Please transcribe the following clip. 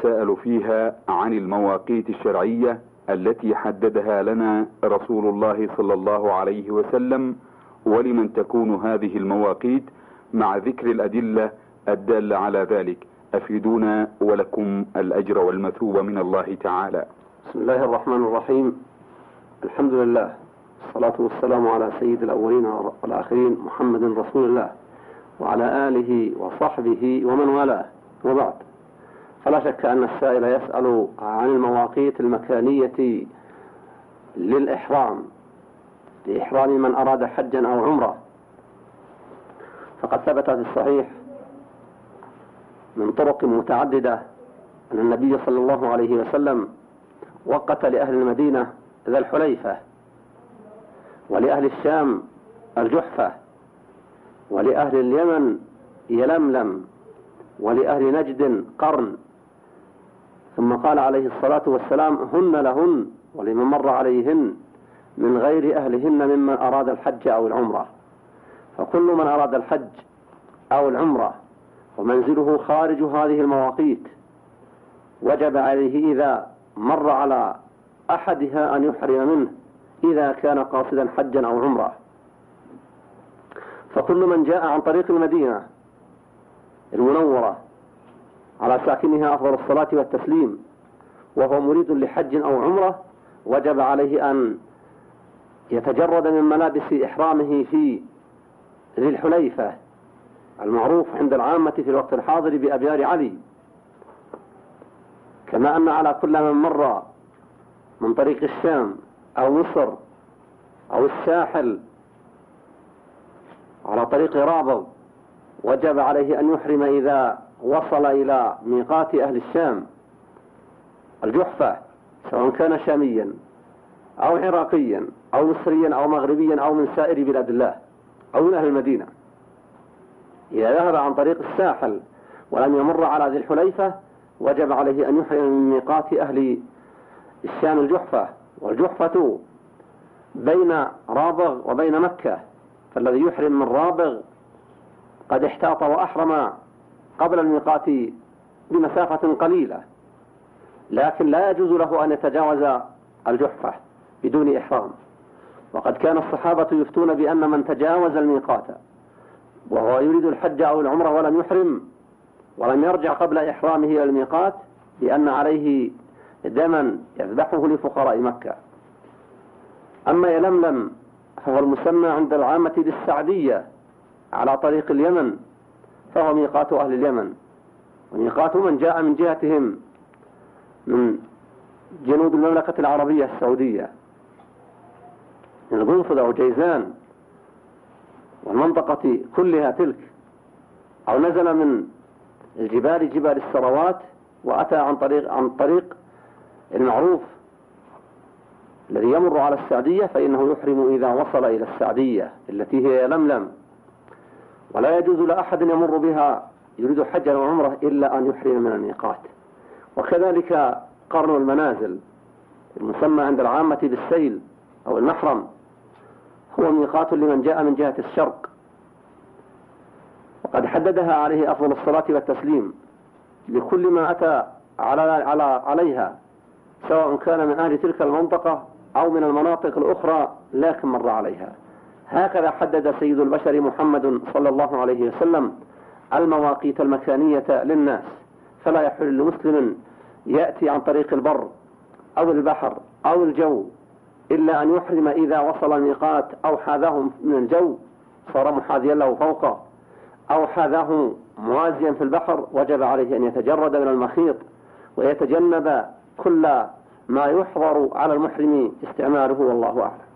نتساءل فيها عن المواقيت الشرعية التي حددها لنا رسول الله صلى الله عليه وسلم، ولمن تكون هذه المواقيت، مع ذكر الأدلة الدالة على ذلك. أفيدونا ولكم الأجر والمثوبة من الله تعالى. بسم الله الرحمن الرحيم. الحمد لله، الصلاة والسلام على سيد الأولين والآخرين محمد رسول الله وعلى آله وصحبه ومن والاه، وبعد. فلا شك أن السائل يسأل عن المواقيت المكانية للإحرام، لإحرام من أراد حجا أو عمرة. فقد ثبت في الصحيح من طرق متعددة أن النبي صلى الله عليه وسلم وقت لأهل المدينة ذا الحليفة، ولأهل الشام الجحفة، ولأهل اليمن يلملم، ولأهل نجد قرن. ثم قال عليه الصلاة والسلام: هن لهن ولمن مر عليهن من غير أهلهن ممن أراد الحج أو العمرة. فكل من أراد الحج أو العمرة ومنزله خارج هذه المواقيت وجب عليه إذا مر على أحدها أن يحرم منه إذا كان قاصدا حجا أو عمرة. فكل من جاء عن طريق المدينة المنورة على ساكنها أفضل الصلاة والتسليم وهو مريد لحج أو عمرة وجب عليه أن يتجرد من ملابس إحرامه في ذي الحليفة المعروف عند العامة في الوقت الحاضر بأبيار علي، كما أن على كل من مر من طريق الشام أو مصر أو الساحل على طريق رابغ وجب عليه أن يحرم إذا وصل إلى ميقات أهل الشام الجحفة، سواء كان شاميا أو عراقيا أو مصريا أو مغربيا أو من سائر بلاد الله أو من أهل المدينة. إذا ذهب عن طريق الساحل ولم يمر على ذي الحليفة وجب عليه أن يحرم من ميقات أهل الشام الجحفة، والجحفة بين رابغ وبين مكة، فالذي يحرم من رابغ قد احتاط وأحرم قبل الميقات بمسافة قليلة، لكن لا يجوز له أن يتجاوز الجحفة بدون إحرام. وقد كان الصحابة يفتون بأن من تجاوز الميقات وهو يريد الحج أو العمرة ولم يحرم ولم يرجع قبل إحرامه إلى الميقات بأن عليه دما يذبحه لفقراء مكة. أما يلملم فهو المسمى عند العامة بالسعدية على طريق اليمن، فهو ميقات أهل اليمن، وميقات من جاء من جهتهم من جنوب المملكة العربية السعودية من غنفذ أو جيزان والمنطقة كلها تلك، أو نزل من الجبال جبال السروات وأتى عن طريق المعروف الذي يمر على السعدية، فإنه يحرم إذا وصل إلى السعدية التي هي لملم، ولا يجوز لأحد يمر بها يريد حجا أو عمرة إلا أن يحرم من الميقات. وكذلك قرن المنازل المسمى عند العامة بالسيل أو المحرم هو ميقات لمن جاء من جهة الشرق، وقد حددها عليه أفضل الصلاة والتسليم لكل ما أتى عليها، سواء كان من أهل تلك المنطقة أو من المناطق الأخرى لكن مر عليها. هكذا حدد سيد البشر محمد صلى الله عليه وسلم المواقيت المكانية للناس، فلا يحل لمسلم يأتي عن طريق البر أو البحر أو الجو إلا أن يحرم إذا وصل الميقات أو حاذاه من الجو صار محاذيا له فوقه، أو حاذاه موازيا في البحر وجب عليه أن يتجرد من المخيط ويتجنب كل ما يحظر على المحرم استعماله، والله أعلم.